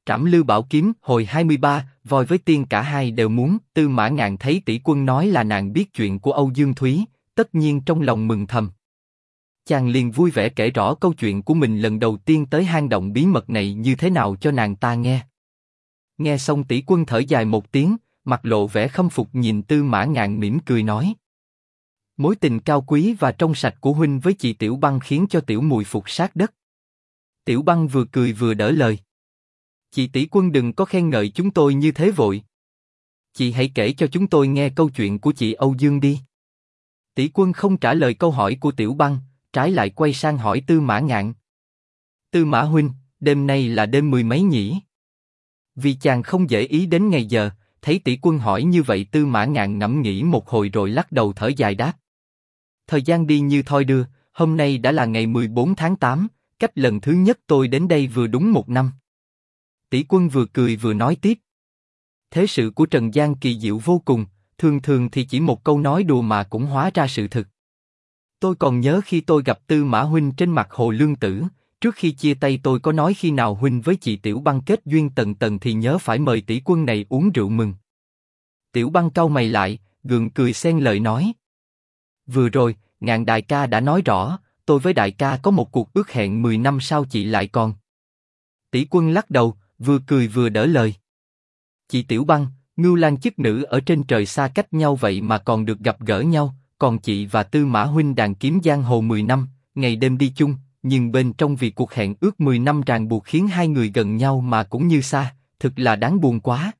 Trảm Lưu Bảo Kiếm hồi 23, voi với tiên cả hai đều muốn. Tư Mã Ngạn thấy tỷ quân nói là nàng biết chuyện của Âu Dương Thúy, tất nhiên trong lòng mừng thầm. Chàng liền vui vẻ kể rõ câu chuyện của mình lần đầu tiên tới hang động bí mật này như thế nào cho nàng ta nghe. Nghe xong tỷ quân thở dài một tiếng, mặt lộ vẻ khâm phục nhìn Tư Mã Ngạn mỉm cười nói: mối tình cao quý và trong sạch của huynh với chị Tiểu Băng khiến cho Tiểu Mùi phục sát đất. Tiểu Băng vừa cười vừa đỡ lời: chị tỷ quân đừng có khen ngợi chúng tôi như thế vội. Chị hãy kể cho chúng tôi nghe câu chuyện của chị Âu Dương đi. Tỷ quân không trả lời câu hỏi của Tiểu Băng, trái lại quay sang hỏi Tư Mã Ngạn: Tư Mã huynh, đêm nay là đêm 10 mấy nhỉ? Vì chàng không để ý đến ngày giờ, thấy tỷ quân hỏi như vậy Tư Mã Ngạn ngẫm nghĩ một hồi rồi lắc đầu thở dài đáp: thời gian đi như thoi đưa, hôm nay đã là ngày 14 tháng 8, cách lần thứ nhất tôi đến đây vừa đúng 1 năm. Tỷ quân vừa cười vừa nói tiếp: thế sự của Trần gian kỳ diệu vô cùng, thường thường thì chỉ một câu nói đùa mà cũng hóa ra sự thực. Tôi còn nhớ khi tôi gặp Tư Mã huynh trên mặt hồ Lương Tử, trước khi chia tay tôi có nói khi nào huynh với chị Tiểu Băng kết duyên tầng tầng thì nhớ phải mời tỷ quân này uống rượu mừng. Tiểu Băng cau mày lại, gượng cười xen lời nói: vừa rồi, Ngạn đại ca đã nói rõ, tôi với đại ca có một cuộc ước hẹn 10 năm sau chị lại còn. Tỷ quân lắc đầu, vừa cười vừa đỡ lời: chị Tiểu Băng, Ngưu Lang chức nữ ở trên trời xa cách nhau vậy mà còn được gặp gỡ nhau, còn chị và Tư Mã huynh đàn kiếm giang hồ 10 năm, ngày đêm đi chung, nhưng bên trong vì cuộc hẹn ước 10 năm ràng buộc khiến hai người gần nhau mà cũng như xa, thực là đáng buồn quá.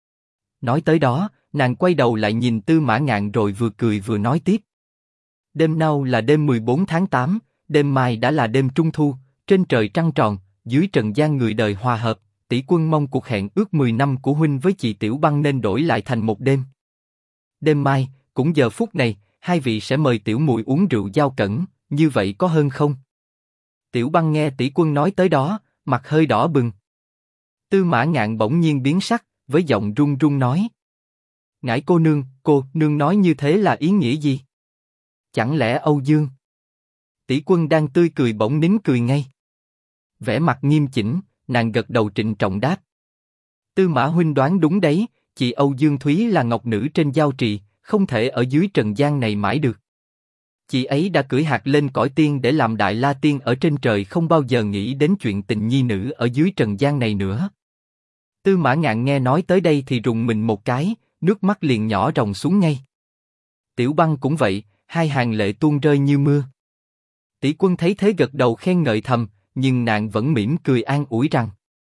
Nói tới đó, nàng quay đầu lại nhìn Tư Mã Ngạn rồi vừa cười vừa nói tiếp: đêm nào là đêm 14 tháng 8, đêm mai đã là đêm trung thu, trên trời trăng tròn, dưới trần gian người đời hòa hợp, tỷ quân mong cuộc hẹn ước 10 năm của huynh với chị Tiểu Băng nên đổi lại thành một đêm. Đêm mai, cũng giờ phút này, hai vị sẽ mời Tiểu Mùi uống rượu giao cẩn, như vậy có hơn không? Tiểu Băng nghe tỷ quân nói tới đó, mặt hơi đỏ bừng. Tư Mã Ngạn bỗng nhiên biến sắc, với giọng run run nói: Ngải cô nương nói như thế là ý nghĩa gì? Chẳng lẽ Âu Dương? Tỷ quân đang tươi cười bỗng nín cười ngay. Vẻ mặt nghiêm chỉnh, nàng gật đầu trịnh trọng đáp: Tư Mã huynh đoán đúng đấy, chị Âu Dương Thúy là ngọc nữ trên giao trì, không thể ở dưới trần gian này mãi được. Chị ấy đã cưỡi hạc lên cõi tiên để làm đại la tiên ở trên trời, không bao giờ nghĩ đến chuyện tình nhi nữ ở dưới trần gian này nữa. Tư Mã Ngạn nghe nói tới đây thì rùng mình một cái, nước mắt liền nhỏ ròng xuống ngay. Tiểu Băng cũng vậy, hai hàng lệ tuôn rơi như mưa. Tỷ quân thấy thế gật đầu khen ngợi thầm, nhưng nàng vẫn mỉm cười an ủi rằng: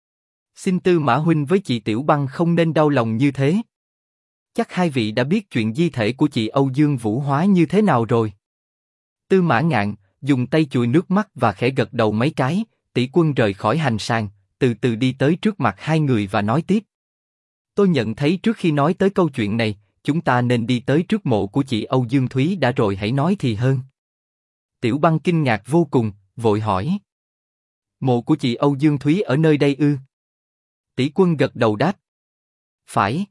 xin Tư Mã huynh với chị Tiểu Băng không nên đau lòng như thế. Chắc hai vị đã biết chuyện di thể của chị Âu Dương Vũ Hóa như thế nào rồi. Tư Mã Ngạn dùng tay chùi nước mắt và khẽ gật đầu mấy cái. Tỷ quân rời khỏi hành sàng, từ từ đi tới trước mặt hai người và nói tiếp: tôi nhận thấy trước khi nói tới câu chuyện này, chúng ta nên đi tới trước mộ của chị Âu Dương Thúy đã rồi hãy nói thì hơn. Tiểu Băng kinh ngạc vô cùng, vội hỏi: mộ của chị Âu Dương Thúy ở nơi đây ư? Tỷ quân gật đầu đáp: phải.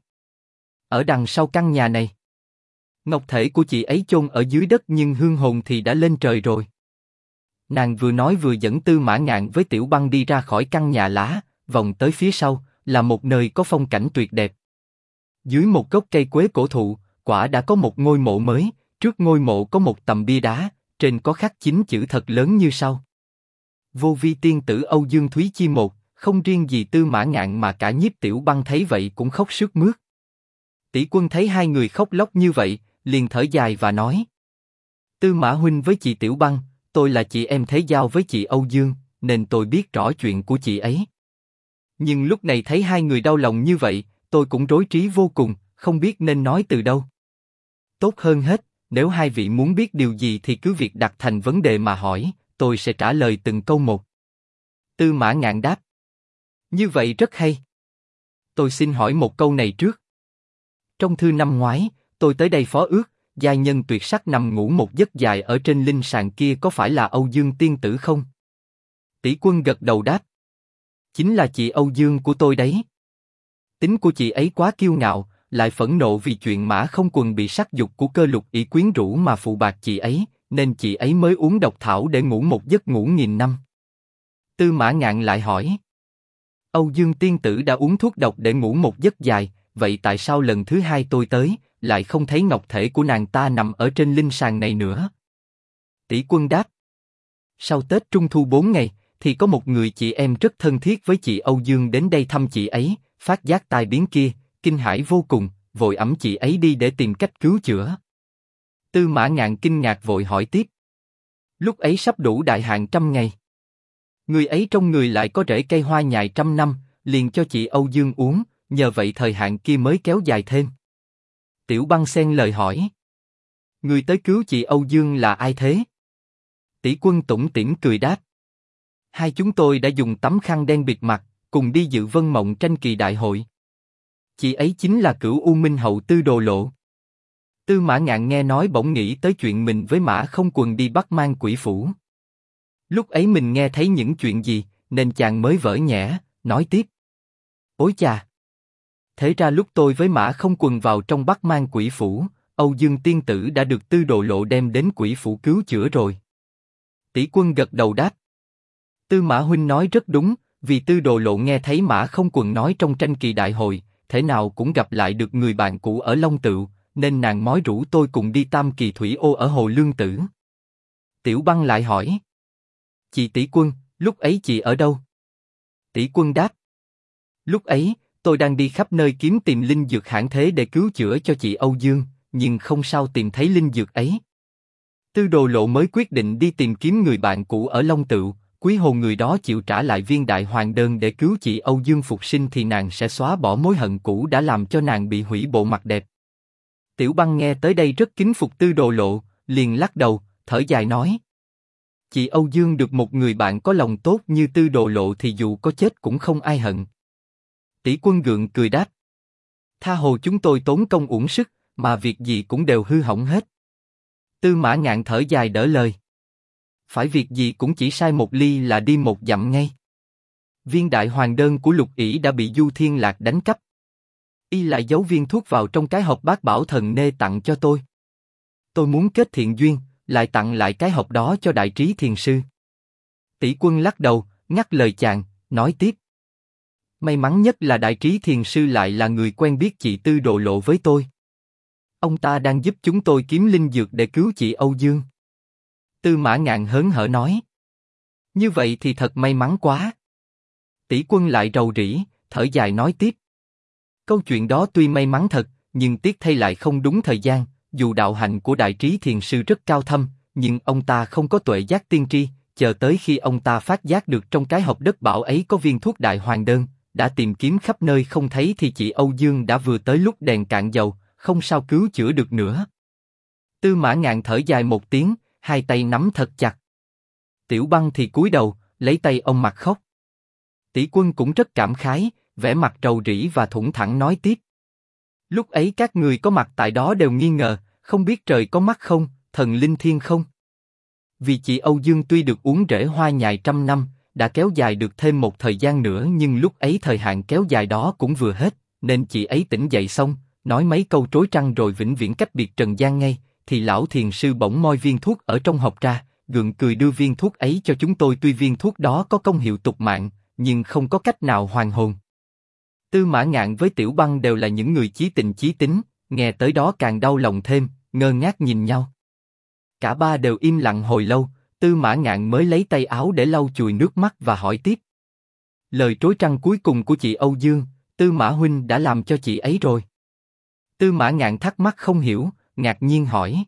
Ở đằng sau căn nhà này. Ngọc thể của chị ấy chôn ở dưới đất nhưng hương hồn thì đã lên trời rồi. Nàng vừa nói vừa dẫn Tư Mã Ngạn với Tiểu Băng đi ra khỏi căn nhà lá, vòng tới phía sau là một nơi có phong cảnh tuyệt đẹp. Dưới một gốc cây quế cổ thụ, quả đã có một ngôi mộ mới. Trước ngôi mộ có một tầm bia đá, trên có khắc 9 chữ thật lớn như sau: Vô vi tiên tử Âu Dương Thúy chi một. Không riêng gì Tư Mã Ngạn mà cả Nhiếp Tiểu Băng thấy vậy cũng khóc sướt mướt. Tỷ quân thấy hai người khóc lóc như vậy, liền thở dài và nói: Tư Mã huynh với chị Tiểu Băng, tôi là chị em thế giao với chị Âu Dương, nên tôi biết rõ chuyện của chị ấy. Nhưng lúc này thấy hai người đau lòng như vậy, tôi cũng rối trí vô cùng, không biết nên nói từ đâu. Tốt hơn hết, nếu hai vị muốn biết điều gì thì cứ việc đặt thành vấn đề mà hỏi, tôi sẽ trả lời từng câu một. Tư Mã Ngạn đáp: như vậy rất hay. Tôi xin hỏi một câu này trước. Trong thư năm ngoái, tôi tới đây phó ước, giai nhân tuyệt sắc nằm ngủ một giấc dài ở trên linh sàng kia có phải là Âu Dương tiên tử không? Tỷ quân gật đầu đáp: chính là chị Âu Dương của tôi đấy. Tính của chị ấy quá kiêu ngạo, lại phẫn nộ vì chuyện Mã Không Quần bị sắc dục của Cơ Lục Ỷ quyến rũ mà phụ bạc chị ấy, nên chị ấy mới uống độc thảo để ngủ một giấc ngủ nghìn năm. Tư Mã Ngạn lại hỏi: Âu Dương tiên tử đã uống thuốc độc để ngủ một giấc dài, vậy tại sao lần thứ hai tôi tới, lại không thấy ngọc thể của nàng ta nằm ở trên linh sàng này nữa? Tỷ Quân đáp. Sau Tết Trung Thu 4 ngày, thì có một người chị em rất thân thiết với chị Âu Dương đến đây thăm chị ấy, phát giác tai biến kia, kinh hãi vô cùng, vội ẵm chị ấy đi để tìm cách cứu chữa. Tư Mã Ngạn kinh ngạc vội hỏi tiếp. Lúc ấy sắp đủ đại hạn 100 ngày. Người ấy trong người lại có rễ cây hoa nhài 100 năm, liền cho chị Âu Dương uống, nhờ vậy thời hạn kia mới kéo dài thêm. Tiểu Băng xen lời hỏi. Người tới cứu chị Âu Dương là ai thế? Tỷ Quân tủm tỉm cười đáp. Hai chúng tôi đã dùng tấm khăn đen bịt mặt, cùng đi dự Vân Mộng tranh kỳ đại hội. Chị ấy chính là Cửu U Minh hậu Tư Đồ Lộ. Tư Mã Ngạn nghe nói bỗng nghĩ tới chuyện mình với Mã Không Quần đi bắt mang quỷ phủ. Lúc ấy mình nghe thấy những chuyện gì, nên chàng mới vỡ nhẽ, nói tiếp. Ôi chà! Thế ra lúc tôi với Mã Không Quần vào trong bắt mang quỷ phủ, Âu Dương tiên tử đã được Tư Đồ Lộ đem đến quỷ phủ cứu chữa rồi. Tỷ Quân gật đầu đáp. Tư Mã huynh nói rất đúng, vì Tư Đồ Lộ nghe thấy Mã Không Quần nói trong tranh kỳ đại hội, thể nào cũng gặp lại được người bạn cũ ở Long Tựu, nên nàng mói rủ tôi cùng đi Tam Kỳ Thủy Ô ở Hồ Lương Tử. Tiểu Băng lại hỏi. Chị Tỷ Quân, lúc ấy chị ở đâu? Tỷ Quân đáp. Lúc ấy, tôi đang đi khắp nơi kiếm tìm linh dược hãn thế để cứu chữa cho chị Âu Dương, nhưng không sao tìm thấy linh dược ấy. Tư Đồ Lộ mới quyết định đi tìm kiếm người bạn cũ ở Long Tựu, quý hồ người đó chịu trả lại viên đại hoàng đơn để cứu chị Âu Dương phục sinh thì nàng sẽ xóa bỏ mối hận cũ đã làm cho nàng bị hủy bộ mặt đẹp. Tiểu Băng nghe tới đây rất kính phục Tư Đồ Lộ, liền lắc đầu, thở dài nói. Chị Âu Dương được một người bạn có lòng tốt như Tư Đồ Lộ thì dù có chết cũng không ai hận. Tỷ Quân gượng cười đáp. Tha hồ chúng tôi tốn công uổng sức, mà việc gì cũng đều hư hỏng hết. Tư Mã Ngạn thở dài đỡ lời. Phải việc gì cũng chỉ sai một ly là đi một dặm ngay. Viên đại hoàng đơn của Lục Ỷ đã bị Du Thiên Lạc đánh cắp. Y lại giấu viên thuốc vào trong cái hộp bát bảo thần nê tặng cho tôi. Tôi muốn kết thiện duyên, lại tặng lại cái hộp đó cho Đại Trí Thiền Sư. Tỷ Quân lắc đầu, ngắt lời chàng, nói tiếp. May mắn nhất là Đại Trí Thiền Sư lại là người quen biết chị Tư Đồ Lộ với tôi. Ông ta đang giúp chúng tôi kiếm linh dược để cứu chị Âu Dương. Tư Mã Ngạn hớn hở nói. Như vậy thì thật may mắn quá. Tỷ Quân lại rầu rĩ, thở dài nói tiếp. Câu chuyện đó tuy may mắn thật, nhưng tiếc thay lại không đúng thời gian, dù đạo hạnh của Đại Trí Thiền Sư rất cao thâm, nhưng ông ta không có tuệ giác tiên tri, chờ tới khi ông ta phát giác được trong cái hộp đất bảo ấy có viên thuốc đại hoàng đơn, đã tìm kiếm khắp nơi không thấy thì chị Âu Dương đã vừa tới lúc đèn cạn dầu, không sao cứu chữa được nữa. Tư Mã Ngạn thở dài một tiếng, hai tay nắm thật chặt. Tiểu Băng thì cúi đầu, lấy tay ông mặt khóc. Tỷ Quân cũng rất cảm khái, vẻ mặt rầu rĩ và thủng thẳng nói tiếp. Lúc ấy các người có mặt tại đó đều nghi ngờ, không biết trời có mắt không, thần linh thiên không. Vì chị Âu Dương tuy được uống rễ hoa nhài 100 năm, đã kéo dài được thêm một thời gian nữa nhưng lúc ấy thời hạn kéo dài đó cũng vừa hết, nên chị ấy tỉnh dậy xong, nói mấy câu trối trăng rồi vĩnh viễn cách biệt trần gian ngay, thì lão thiền sư bỗng moi viên thuốc ở trong hộp ra, gượng cười đưa viên thuốc ấy cho chúng tôi. Tuy viên thuốc đó có công hiệu tục mạng, nhưng không có cách nào hoàn hồn. Tư Mã Ngạn với Tiểu Băng đều là những người chí tình chí tín, nghe tới đó càng đau lòng thêm, ngơ ngác nhìn nhau. Cả ba đều im lặng hồi lâu, Tư Mã Ngạn mới lấy tay áo để lau chùi nước mắt và hỏi tiếp. Lời trối trăng cuối cùng của chị Âu Dương, Tư Mã huynh đã làm cho chị ấy rồi. Tư Mã Ngạn thắc mắc không hiểu, ngạc nhiên hỏi.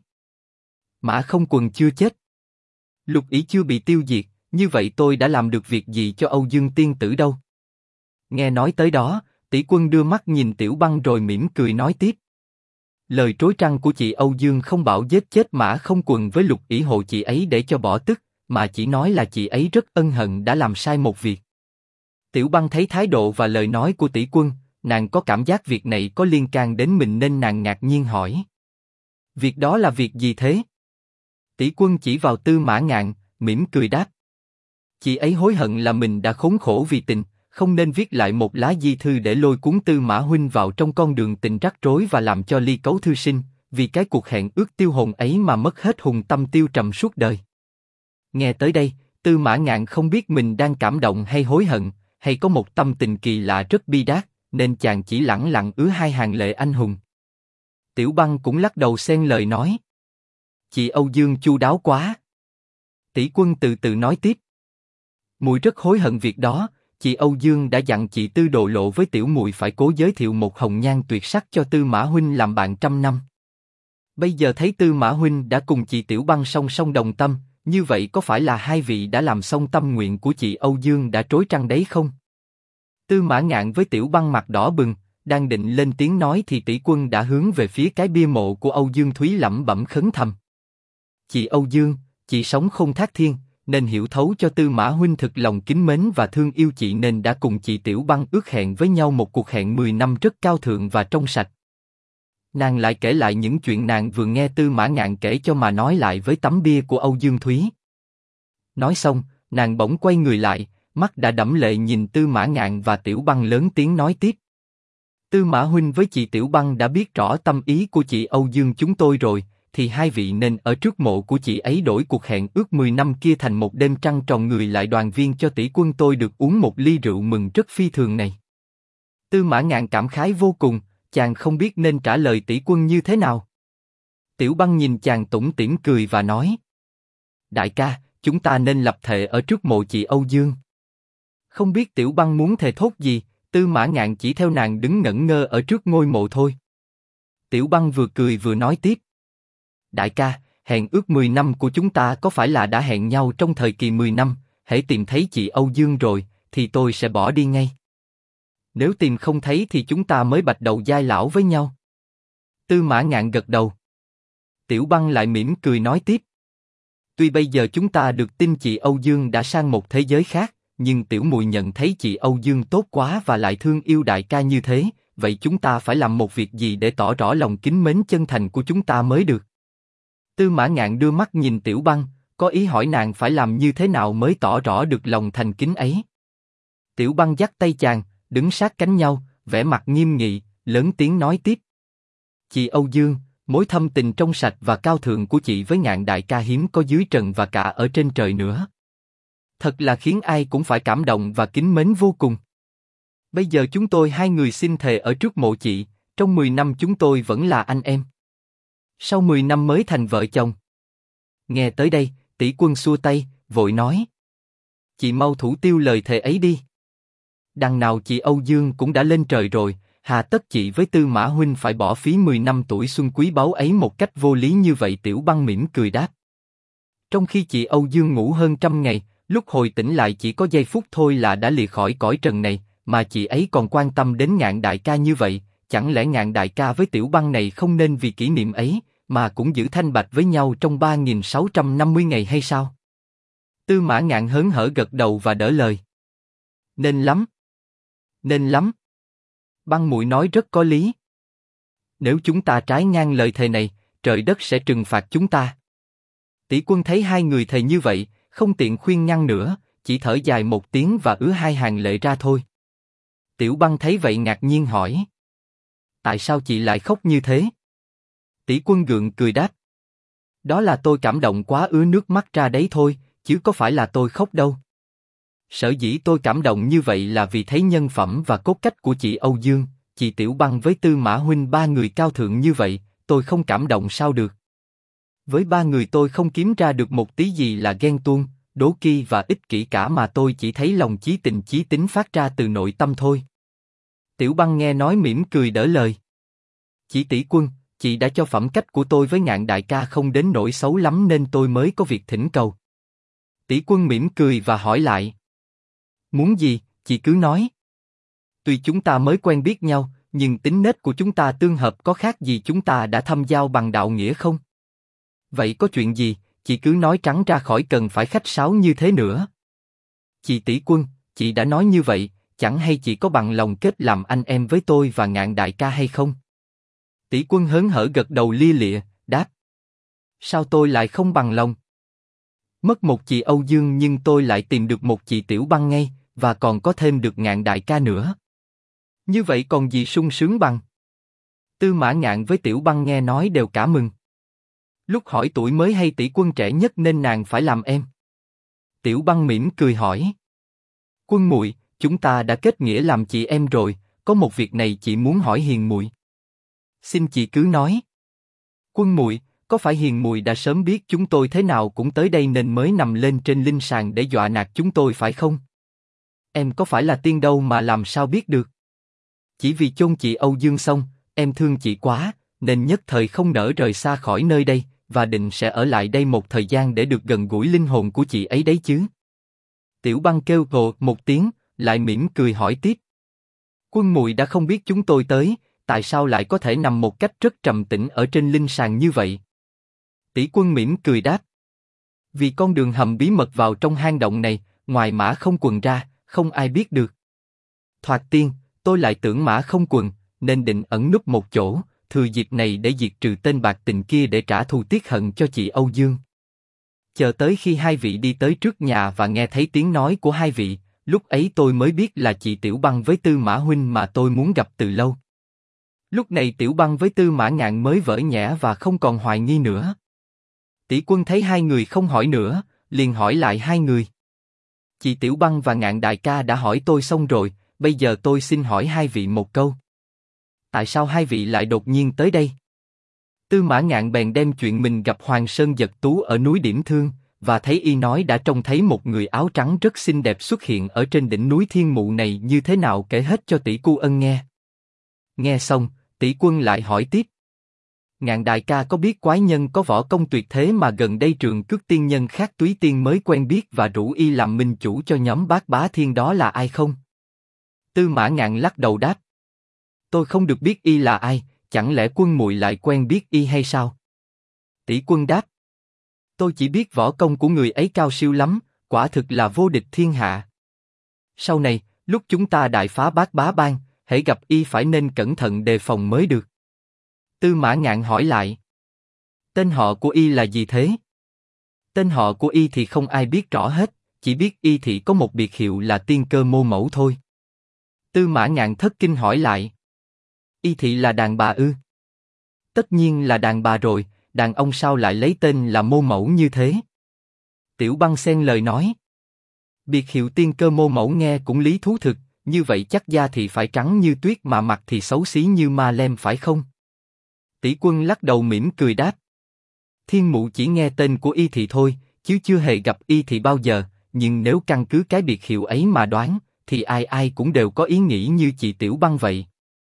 Mã Không Quần chưa chết. Lục Ỷ chưa bị tiêu diệt, như vậy tôi đã làm được việc gì cho Âu Dương tiên tử đâu? Nghe nói tới đó, Tỷ Quân đưa mắt nhìn Tiểu Băng rồi mỉm cười nói tiếp. Lời trối trăng của chị Âu Dương không bảo giết chết Mã Không Quần với Lục Ỷ hộ chị ấy để cho bỏ tức, mà chỉ nói là chị ấy rất ân hận đã làm sai một việc. Tiểu Băng thấy thái độ và lời nói của Tỷ Quân, nàng có cảm giác việc này có liên can đến mình nên nàng ngạc nhiên hỏi. Việc đó là việc gì thế? Tỷ Quân chỉ vào Tư Mã Ngạn, mỉm cười đáp. Chị ấy hối hận là mình đã khốn khổ vì tình, không nên viết lại một lá di thư để lôi cuốn Tư Mã huynh vào trong con đường tình rắc rối và làm cho ly cấu thư sinh, vì cái cuộc hẹn ước tiêu hồn ấy mà mất hết hùng tâm tiêu trầm suốt đời. Nghe tới đây, Tư Mã Ngạn không biết mình đang cảm động hay hối hận, hay có một tâm tình kỳ lạ rất bi đát, nên chàng chỉ lẳng lặng ứa hai hàng lệ anh hùng. Tiểu Băng cũng lắc đầu xen lời nói. Chị Âu Dương chu đáo quá. Tỷ Quân từ từ nói tiếp. Muội rất hối hận việc đó, chị Âu Dương đã dặn chị Tư Đồ Lộ với tiểu muội phải cố giới thiệu một hồng nhan tuyệt sắc cho Tư Mã huynh làm bạn trăm năm. Bây giờ thấy Tư Mã huynh đã cùng chị Tiểu Băng song song đồng tâm, như vậy có phải là hai vị đã làm xong tâm nguyện của chị Âu Dương đã trối trăng đấy không? Tư Mã Ngạn với Tiểu Băng mặt đỏ bừng, đang định lên tiếng nói thì Tỷ Quân đã hướng về phía cái bia mộ của Âu Dương Thúy lẩm bẩm khấn thầm. Chị Âu Dương, chị sống không thác thiên, nên hiểu thấu cho Tư Mã huynh thực lòng kính mến và thương yêu chị nên đã cùng chị Tiểu Băng ước hẹn với nhau một cuộc hẹn 10 năm rất cao thượng và trong sạch. Nàng lại kể lại những chuyện nàng vừa nghe Tư Mã Ngạn kể cho mà nói lại với tấm bia của Âu Dương Thúy. Nói xong, nàng bỗng quay người lại, mắt đã đẫm lệ nhìn Tư Mã Ngạn và Tiểu Băng lớn tiếng nói tiếp. Tư Mã huynh với chị Tiểu Băng đã biết rõ tâm ý của chị Âu Dương chúng tôi rồi, thì hai vị nên ở trước mộ của chị ấy đổi cuộc hẹn ước 10 năm kia thành một đêm trăng tròn người lại đoàn viên cho tỷ quân tôi được uống một ly rượu mừng rất phi thường này. Tư Mã Ngạn cảm khái vô cùng, chàng không biết nên trả lời tỷ quân như thế nào. Tiểu Băng nhìn chàng tủm tỉm cười và nói. Đại ca, chúng ta nên lập thệ ở trước mộ chị Âu Dương. Không biết Tiểu Băng muốn thề thốt gì, Tư Mã Ngạn chỉ theo nàng đứng ngẩn ngơ ở trước ngôi mộ thôi. Tiểu Băng vừa cười vừa nói tiếp. Đại ca, hẹn ước 10 năm của chúng ta có phải là đã hẹn nhau trong thời kỳ 10 năm, hễ tìm thấy chị Âu Dương rồi, thì tôi sẽ bỏ đi ngay. Nếu tìm không thấy thì chúng ta mới bạch đầu giai lão với nhau. Tư Mã Ngạn gật đầu. Tiểu Băng lại mỉm cười nói tiếp. Tuy bây giờ chúng ta được tin chị Âu Dương đã sang một thế giới khác, nhưng tiểu muội nhận thấy chị Âu Dương tốt quá và lại thương yêu đại ca như thế, vậy chúng ta phải làm một việc gì để tỏ rõ lòng kính mến chân thành của chúng ta mới được. Tư Mã Ngạn đưa mắt nhìn Tiểu Băng, có ý hỏi nàng phải làm như thế nào mới tỏ rõ được lòng thành kính ấy. Tiểu Băng dắt tay chàng, đứng sát cánh nhau, vẻ mặt nghiêm nghị, lớn tiếng nói tiếp. Chị Âu Dương, mối thâm tình trong sạch và cao thượng của chị với Ngạn đại ca hiếm có dưới trần và cả ở trên trời nữa. Thật là khiến ai cũng phải cảm động và kính mến vô cùng. Bây giờ chúng tôi hai người xin thề ở trước mộ chị, trong 10 năm chúng tôi vẫn là anh em. Sau 10 năm mới thành vợ chồng. Nghe tới đây, Tỷ Quân xua tay, vội nói. Chị mau thủ tiêu lời thề ấy đi. Đằng nào chị Âu Dương cũng đã lên trời rồi, hà tất chị với Tư Mã huynh phải bỏ phí 10 năm tuổi xuân quý báu ấy một cách vô lý như vậy. Tiểu Băng mỉm cười đáp. Trong khi chị Âu Dương ngủ hơn 100 ngày, lúc hồi tỉnh lại chỉ có giây phút thôi là đã lìa khỏi cõi trần này, mà chị ấy còn quan tâm đến Ngạn đại ca như vậy, chẳng lẽ Ngạn đại ca với Tiểu Băng này không nên vì kỷ niệm ấy, mà cũng giữ thanh bạch với nhau trong 3650 ngày hay sao? Tư Mã Ngạn hớn hở gật đầu và đỡ lời. Nên lắm. Nên lắm. Băng muội nói rất có lý. Nếu chúng ta trái ngang lời thề này, trời đất sẽ trừng phạt chúng ta. Tỷ Quân thấy hai người thề như vậy, không tiện khuyên ngăn nữa, chỉ thở dài một tiếng và ứa hai hàng lệ ra thôi. Tiểu Băng thấy vậy ngạc nhiên hỏi. Tại sao chị lại khóc như thế? Tỷ Quân gượng cười đáp. Đó là tôi cảm động quá ứa nước mắt ra đấy thôi, chứ có phải là tôi khóc đâu. Sở dĩ tôi cảm động như vậy là vì thấy nhân phẩm và cốt cách của chị Âu Dương, chị Tiểu Băng với Tư Mã huynh ba người cao thượng như vậy, tôi không cảm động sao được. Với ba người tôi không kiếm ra được một tí gì là ghen tuông, đố kỵ và ích kỷ cả, mà tôi chỉ thấy lòng chí tình chí tính phát ra từ nội tâm thôi. Tiểu Băng nghe nói mỉm cười đỡ lời. Chỉ Tỷ Quân, chị đã cho phẩm cách của tôi với Ngạn đại ca không đến nỗi xấu lắm nên tôi mới có việc thỉnh cầu. Tỷ Quân mỉm cười và hỏi lại. Muốn gì, chị cứ nói. Tuy chúng ta mới quen biết nhau, nhưng tính nết của chúng ta tương hợp, có khác gì chúng ta đã thâm giao bằng đạo nghĩa không? Vậy có chuyện gì, chị cứ nói trắng ra khỏi cần phải khách sáo như thế nữa. Chị Tỷ Quân, chị đã nói như vậy, chẳng hay chị có bằng lòng kết làm anh em với tôi và Ngạn đại ca hay không? Tỷ Quân hớn hở gật đầu lia lịa, đáp. Sao tôi lại không bằng lòng? Mất một chị Âu Dương nhưng tôi lại tìm được một chị Tiểu Băng ngay, và còn có thêm được Ngạn đại ca nữa. Như vậy còn gì sung sướng bằng? Tư Mã Ngạn với Tiểu Băng nghe nói đều cả mừng. Lúc hỏi tuổi mới hay Tỷ Quân trẻ nhất nên nàng phải làm em? Tiểu Băng mỉm cười hỏi. Quân muội, chúng ta đã kết nghĩa làm chị em rồi, có một việc này chị muốn hỏi hiền muội. Xin chị cứ nói. Quân muội, có phải hiền muội đã sớm biết chúng tôi thế nào cũng tới đây nên mới nằm lên trên linh sàng để dọa nạt chúng tôi phải không? Em có phải là tiên đâu mà làm sao biết được? Chỉ vì chôn chị Âu Dương xong, em thương chị quá, nên nhất thời không nỡ rời xa khỏi nơi đây, và định sẽ ở lại đây một thời gian để được gần gũi linh hồn của chị ấy đấy chứ. Tiểu Băng kêu ồ một tiếng, lại mỉm cười hỏi tiếp. Quân muội đã không biết chúng tôi tới, tại sao lại có thể nằm một cách rất trầm tĩnh ở trên linh sàng như vậy? Tỷ Quân mỉm cười đáp. Vì con đường hầm bí mật vào trong hang động này, ngoài Mã Không Quần ra, không ai biết được. Thoạt tiên, tôi lại tưởng Mã Không Quần, nên định ẩn núp một chỗ, thừa dịp này để diệt trừ tên bạc tình kia để trả thù tiết hận cho chị Âu Dương. Chờ tới khi hai vị đi tới trước nhà và nghe thấy tiếng nói của hai vị, lúc ấy tôi mới biết là chị Tiểu Băng với Tư Mã huynh mà tôi muốn gặp từ lâu. Lúc này Tiểu Băng với Tư Mã Ngạn mới vỡ nhẽ và không còn hoài nghi nữa. Tỷ Quân thấy hai người không hỏi nữa, liền hỏi lại hai người. Chị Tiểu Băng và Ngạn đại ca đã hỏi tôi xong rồi, bây giờ tôi xin hỏi hai vị một câu. Tại sao hai vị lại đột nhiên tới đây? Tư Mã Ngạn bèn đem chuyện mình gặp Hoàng Sơn Giật Tú ở núi Điểm Thương, và thấy y nói đã trông thấy một người áo trắng rất xinh đẹp xuất hiện ở trên đỉnh núi Thiên Mụ này như thế nào kể hết cho tỷ Cu Ân nghe. Nghe xong, tỷ Quân lại hỏi tiếp. Ngạn đại ca có biết quái nhân có võ công tuyệt thế mà gần đây Trường Cước tiên nhân khác Túy Tiên mới quen biết và rủ y làm minh chủ cho nhóm Bát Bá Thiên đó là ai không? Tư Mã Ngạn lắc đầu đáp. Tôi không được biết y là ai, chẳng lẽ Quân muội lại quen biết y hay sao? Tỷ Quân đáp. Tôi chỉ biết võ công của người ấy cao siêu lắm, quả thực là vô địch thiên hạ. Sau này, lúc chúng ta đại phá Bát Bá Bang, hễ gặp y phải nên cẩn thận đề phòng mới được. Tư Mã Ngạn hỏi lại. Tên họ của y là gì thế? Tên họ của y thì không ai biết rõ hết, chỉ biết y thị có một biệt hiệu là Tiên Cơ Mô Mẫu thôi. Tư Mã Ngạn thất kinh hỏi lại. Y thị là đàn bà ư? Tất nhiên là đàn bà rồi, đàn ông sao lại lấy tên là Mô Mẫu như thế? Tiểu Băng xen lời nói. Biệt hiệu Tiên Cơ Mô Mẫu nghe cũng lý thú thực, như vậy chắc da thì phải trắng như tuyết mà mặt thì xấu xí như ma lem phải không? Tỷ Quân lắc đầu mỉm cười đáp. Thiên Mụ chỉ nghe tên của y thị thôi, chứ chưa hề gặp y thị bao giờ, nhưng nếu căn cứ cái biệt hiệu ấy mà đoán, thì ai ai cũng đều có ý nghĩ như chị Tiểu Băng vậy.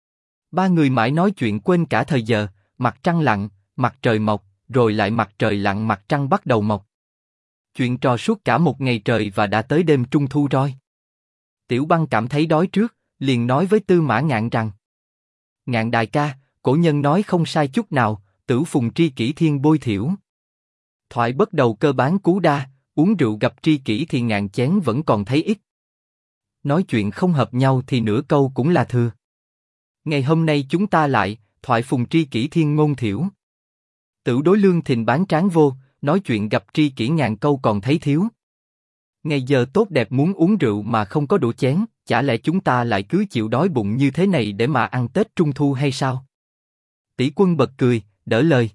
Ba người mãi nói chuyện quên cả thời giờ, mặt trăng lặn, mặt trời mọc, rồi lại mặt trời lặn mặt trăng bắt đầu mọc. Chuyện trò suốt cả một ngày trời và đã tới đêm trung thu rồi. Tiểu Băng cảm thấy đói trước, liền nói với Tư Mã Ngạn rằng. Ngạn đại ca, cổ nhân nói không sai chút nào, Tửu phùng tri kỷ thiên bôi thiểu. Thoại bất đầu cơ bán cú đa, uống rượu gặp tri kỷ thì ngàn chén vẫn còn thấy ít. Nói chuyện không hợp nhau thì nửa câu cũng là thừa. Ngày hôm nay chúng ta lại, thoại phùng tri kỷ thiên ngôn thiểu. Tửu đối lương thìn bán tráng vô, nói chuyện gặp tri kỷ ngàn câu còn thấy thiếu. Ngày giờ tốt đẹp muốn uống rượu mà không có đũa chén, chả lẽ chúng ta lại cứ chịu đói bụng như thế này để mà ăn Tết Trung Thu hay sao? Tỷ Quân bật cười, đỡ lời.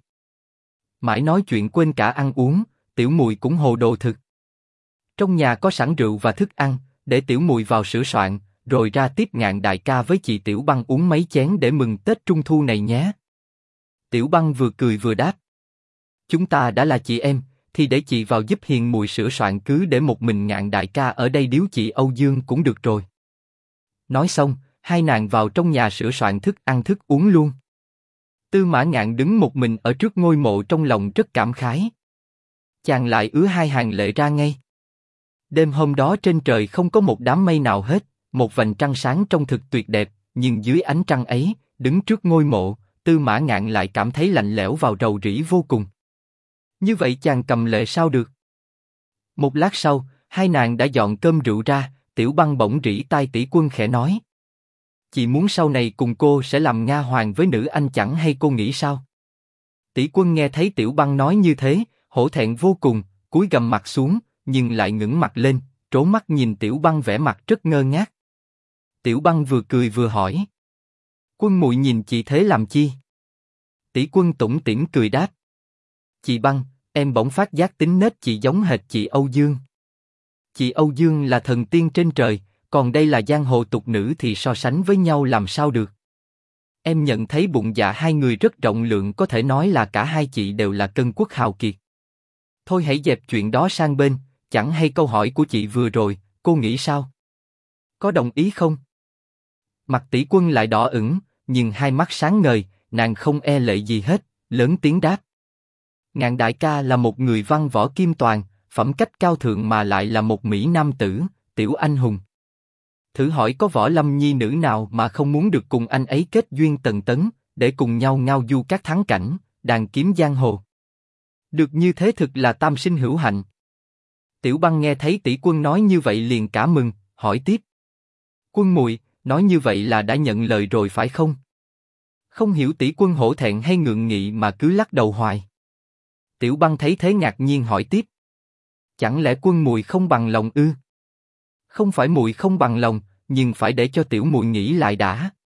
Mãi nói chuyện quên cả ăn uống, tiểu muội cũng hồ đồ thực. Trong nhà có sẵn rượu và thức ăn, để tiểu muội vào sửa soạn, rồi ra tiếp Ngạn đại ca với chị Tiểu Băng uống mấy chén để mừng Tết Trung Thu này nhé. Tiểu Băng vừa cười vừa đáp. Chúng ta đã là chị em, thì để chị vào giúp hiền muội sửa soạn, cứ để một mình Ngạn đại ca ở đây điếu chị Âu Dương cũng được rồi. Nói xong, hai nàng vào trong nhà sửa soạn thức ăn thức uống luôn. Tư Mã Ngạn đứng một mình ở trước ngôi mộ trong lòng rất cảm khái. Chàng lại ứa hai hàng lệ ra ngay. Đêm hôm đó trên trời không có một đám mây nào hết, một vành trăng sáng trông thực tuyệt đẹp, nhưng dưới ánh trăng ấy, đứng trước ngôi mộ, Tư Mã Ngạn lại cảm thấy lạnh lẽo vào rầu rĩ vô cùng. Như vậy chàng cầm lệ sao được? Một lát sau, hai nàng đã dọn cơm rượu ra, Tiểu Băng bỗng rỉ tai Tỷ Quân khẽ nói. Chị muốn sau này cùng cô sẽ làm Nga hoàng với nữ anh chẳng hay cô nghĩ sao? Tỷ Quân nghe thấy Tiểu Băng nói như thế, hổ thẹn vô cùng, cúi gằm mặt xuống, nhưng lại ngẩng mặt lên, trố mắt nhìn Tiểu Băng vẻ mặt rất ngơ ngác. Tiểu Băng vừa cười vừa hỏi. Quân muội nhìn chị thế làm chi? Tỷ Quân tủm tỉm cười đáp. Chị Băng, em bỗng phát giác tính nết chị giống hệt chị Âu Dương. Chị Âu Dương là thần tiên trên trời, còn đây là giang hồ tục nữ thì so sánh với nhau làm sao được. Em nhận thấy bụng dạ hai người rất rộng lượng, có thể nói là cả hai chị đều là cân quốc hào kiệt. Thôi hãy dẹp chuyện đó sang bên, chẳng hay câu hỏi của chị vừa rồi, cô nghĩ sao? Có đồng ý không? Mặt tỷ quân lại đỏ ửng, nhưng hai mắt sáng ngời, nàng không e lệ gì hết, lớn tiếng đáp. Ngạn đại ca là một người văn võ kim toàn, phẩm cách cao thượng mà lại là một mỹ nam tử, tiểu anh hùng. Thử hỏi có võ lâm nhi nữ nào mà không muốn được cùng anh ấy kết duyên tần tấn, để cùng nhau ngao du các thắng cảnh, đàn kiếm giang hồ. Được như thế thực là tam sinh hữu hạnh. Tiểu Băng nghe thấy tỷ quân nói như vậy liền cả mừng, hỏi tiếp. Quân muội, nói như vậy là đã nhận lời rồi phải không? Không hiểu tỷ quân hổ thẹn hay ngượng nghị mà cứ lắc đầu hoài. Tiểu Băng thấy thế ngạc nhiên hỏi tiếp. Chẳng lẽ quân muội không bằng lòng ư? Không phải muội không bằng lòng, nhưng phải để cho tiểu muội nghĩ lại đã.